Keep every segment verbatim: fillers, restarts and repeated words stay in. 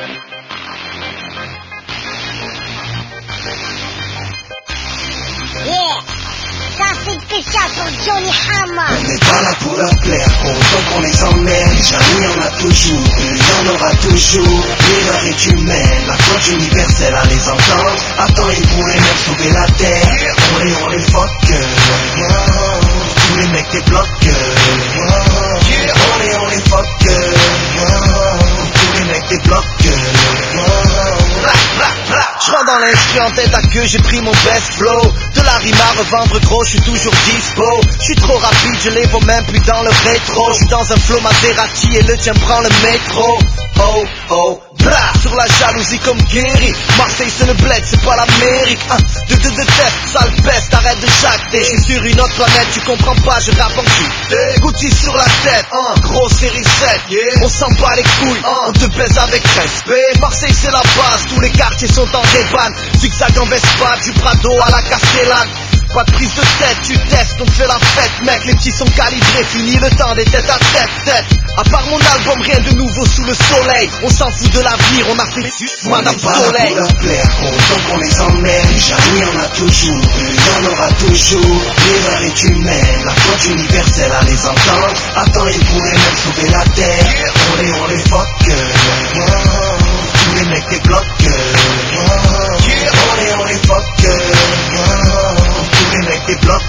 Yeah, ça c'est spécial pour Johnny Hammer. On n'est pas là pour leur plaire, autant qu'on les emmène. Jamais y'en a toujours, il y en aura toujours. L'erreur est humaine, la faute universelle à les entendre. Attends, ils pourraient même sauver la terre. On les, on les fuck, tous les mecs des blocs. On les, on les fuck, tous les mecs des blocs. J'rentre dans l'instru en tête à queue, j'ai pris mon best flow. De la rime à revendre gros, j'suis toujours dispo. J'suis trop rapide, je les vois même plus dans le rétro. J'suis dans un flow Maserati et le tien prend le métro. Oh oh, blah, sur la jalousie comme Guéry. Marseille c'est le bled, c'est pas l'Amérique. Un, deux, deux, deux, test, sale peste, arrête de jacter. J'suis sur une autre planète, tu comprends pas, je rappe en cul. Gucci sur la tête, uh, gros série sept, yeah. On s'en bat les couilles, uh, on te baise avec respect. Marseille c'est la base, tous les quartiers sont en réban. Zigzag en Vespa, du Prado à la Castellane. Pas de prise de tête, tu testes, on fait la fête, mec, les petits sont calibrés, fini le temps des têtes à tête, tête. À part mon album, rien de nouveau sous le soleil. On s'en fout de l'avenir, on a fait Madame Soleil. On n'est pas là pour leur plaire, autant qu'on les emmène. Jamais y'en a toujours, il y en aura toujours. L'erreur est humaine, la faute universelle à les entendre. Attends, ils pourraient même sauver la terre. On les, on les fuck, tous les mecs des blocs. On les, on les fuck, tous les mecs des blocs.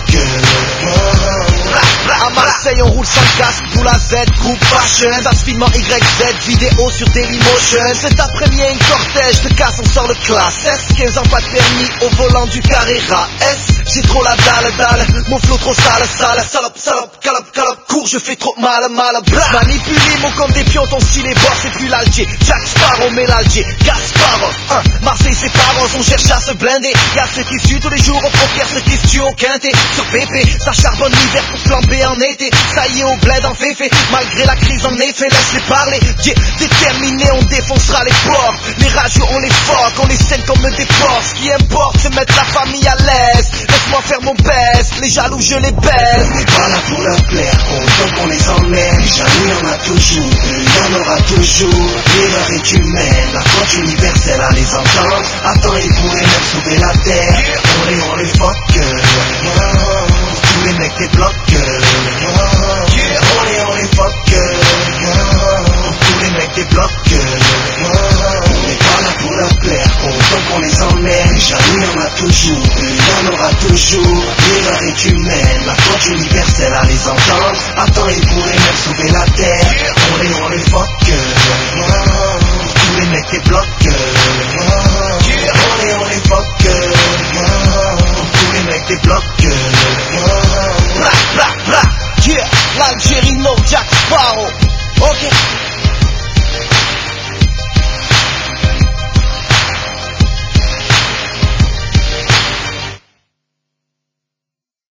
À Marseille on roule sans casque, d'où la Z, groupe fashion. Ça se filme en Y Z, vidéo sur Dailymotion. Cet après-midi un cortège de casse, on sort le classe S. quinze ans pas de permis au volant du Carrera S. J'ai trop la dalle, dalle, mon flow trop sale, sale. Salope, salope, calope, calope, cours, je fais trop mal, mal, blah. Manipulé, mon comme des pions, ton style est bord, c'est plus l'Alger. Jack Sparrow, mais l'Alger, Gasparov, hein. Marseille c'est pas rose, on cherche à se blinder. Y'a ceux qui suent tous les jours au poker, ceux qui se tuent au quintet. Sur P P, ça charbonne l'hiver pour flamber en été. Ça y est au bled en féfé, malgré la crise en effet, laisse-les parler. Yeah, déterminé, on défoncera les ports. Les rageux, on les fuck, on les scène comme des porcs. Ce qui importe, c'est mettre la famille à l'aise. Laisse-moi faire mon best, les jaloux je les baise. On n'est pas là pour leur plaire, autant qu'on les emmène. Jamais y'en a toujours, il y en aura toujours. L'erreur est humaine, la faute universelle à les entendre. Attends, ils pourraient même sauver la terre. On les, on les fuck, tous les mecs des blocs. On les, on les fuck, tous les mecs des blocs. On n'est pas là pour leur plaire, autant qu'on les emmène. Jamais y'en a toujours, il y en aura toujours. L'erreur est humaine, la faute universelle à les entendre. Attends, ils pourraient même sauver la terre. On les, on les fuck.